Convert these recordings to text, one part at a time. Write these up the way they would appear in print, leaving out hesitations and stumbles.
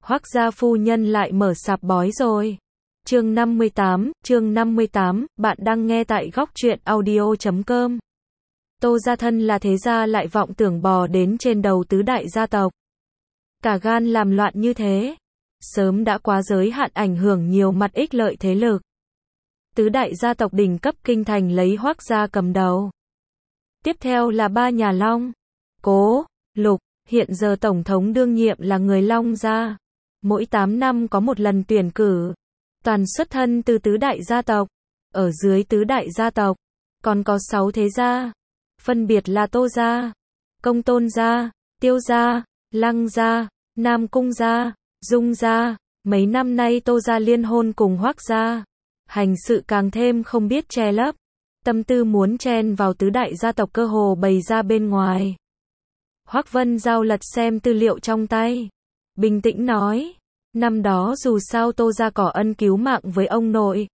Hoắc gia phu nhân lại mở sạp bói rồi. Chương 58, bạn đang nghe tại góc truyện audio.com. Tô gia thân là thế gia lại vọng tưởng bò đến trên đầu tứ đại gia tộc. Cả gan làm loạn như thế, sớm đã quá giới hạn ảnh hưởng nhiều mặt ích lợi thế lực. Tứ đại gia tộc đỉnh cấp kinh thành lấy Hoắc gia cầm đầu. Tiếp theo là ba nhà Long, Cố, Lục, hiện giờ tổng thống đương nhiệm là người Long gia. Mỗi 8 năm có một lần tuyển cử, toàn xuất thân từ tứ đại gia tộc. Ở dưới tứ đại gia tộc, còn có 6 thế gia, phân biệt là Tô gia, Công Tôn gia, Tiêu gia, Lăng gia, Nam Cung gia, Dung gia. Mấy năm nay Tô gia liên hôn cùng Hoắc gia, hành sự càng thêm không biết che lấp, tâm tư muốn chen vào tứ đại gia tộc cơ hồ bày ra bên ngoài. Hoắc Vân Giao lật xem tư liệu trong tay, bình tĩnh nói, năm đó dù sao Tô gia có ân cứu mạng với ông nội.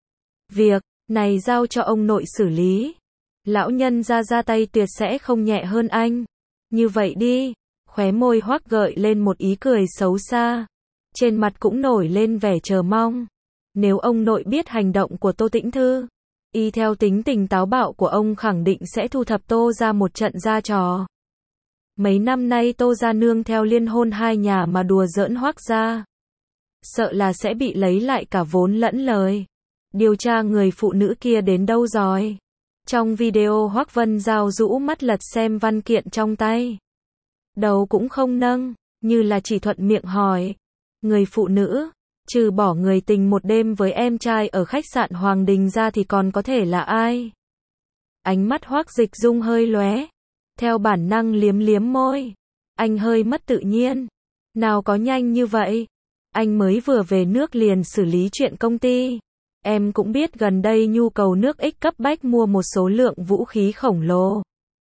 Việc này giao cho ông nội xử lý. Lão nhân ra tay tuyệt sẽ không nhẹ hơn anh. Như vậy đi, khóe môi Hoắc gợi lên một ý cười xấu xa. Trên mặt cũng nổi lên vẻ chờ mong. Nếu ông nội biết hành động của Tô Tĩnh Thư, y theo tính tình táo bạo của ông khẳng định sẽ thu thập Tô gia một trận ra trò. Mấy năm nay Tô gia nương theo liên hôn hai nhà mà đùa giỡn Hoắc gia, sợ là sẽ bị lấy lại cả vốn lẫn lời. Điều tra người phụ nữ kia đến đâu rồi? Trong video Hoắc Vân Giao rũ mắt lật xem văn kiện trong tay, đầu cũng không nâng, như là chỉ thuận miệng hỏi. Người phụ nữ, trừ bỏ người tình một đêm với em trai ở khách sạn Hoàng Đình ra thì còn có thể là ai? Ánh mắt Hoắc Dịch Dung hơi lóe, theo bản năng liếm liếm môi. Anh hơi mất tự nhiên. Nào có nhanh như vậy? Anh mới vừa về nước liền xử lý chuyện công ty. Em cũng biết gần đây nhu cầu nước ích cấp bách mua một số lượng vũ khí khổng lồ.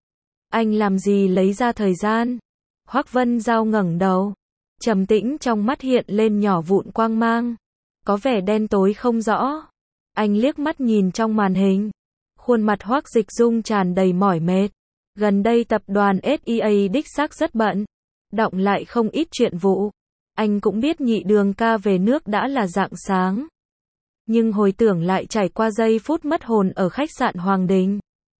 Anh làm gì lấy ra thời gian? Hoắc Vân Giao ngẩng đầu, trầm tĩnh trong mắt hiện lên nhỏ vụn quang mang, có vẻ đen tối không rõ. Anh liếc mắt nhìn trong màn hình, khuôn mặt Hoắc Dịch Dung tràn đầy mỏi mệt. Gần đây tập đoàn SEA đích xác rất bận, đọng lại không ít chuyện vụ. Anh cũng biết Nhị Đường ca về nước đã là rạng sáng, nhưng hồi tưởng lại trải qua giây phút mất hồn ở khách sạn Hoàng Đình,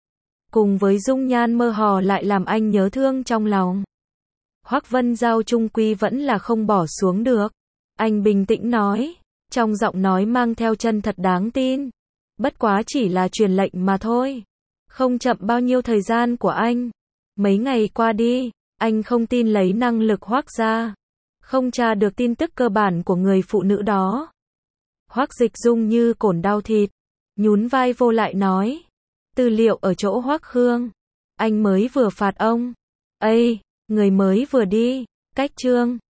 cùng với dung nhan mơ hồ lại làm anh nhớ thương trong lòng. Hoắc Vân Giao trung quy vẫn là không bỏ xuống được. Anh bình tĩnh nói, trong giọng nói mang theo chân thật đáng tin. Bất quá chỉ là truyền lệnh mà thôi. Không chậm bao nhiêu thời gian của anh. Mấy ngày qua đi, anh không tin lấy năng lực Hoắc gia, không tra được tin tức cơ bản của người phụ nữ đó. Hoắc Dịch Dung như cồn đau thịt, nhún vai vô lại nói, tư liệu ở chỗ Hoắc Khương, anh mới vừa phạt ông. Ây, người mới vừa đi, cách chương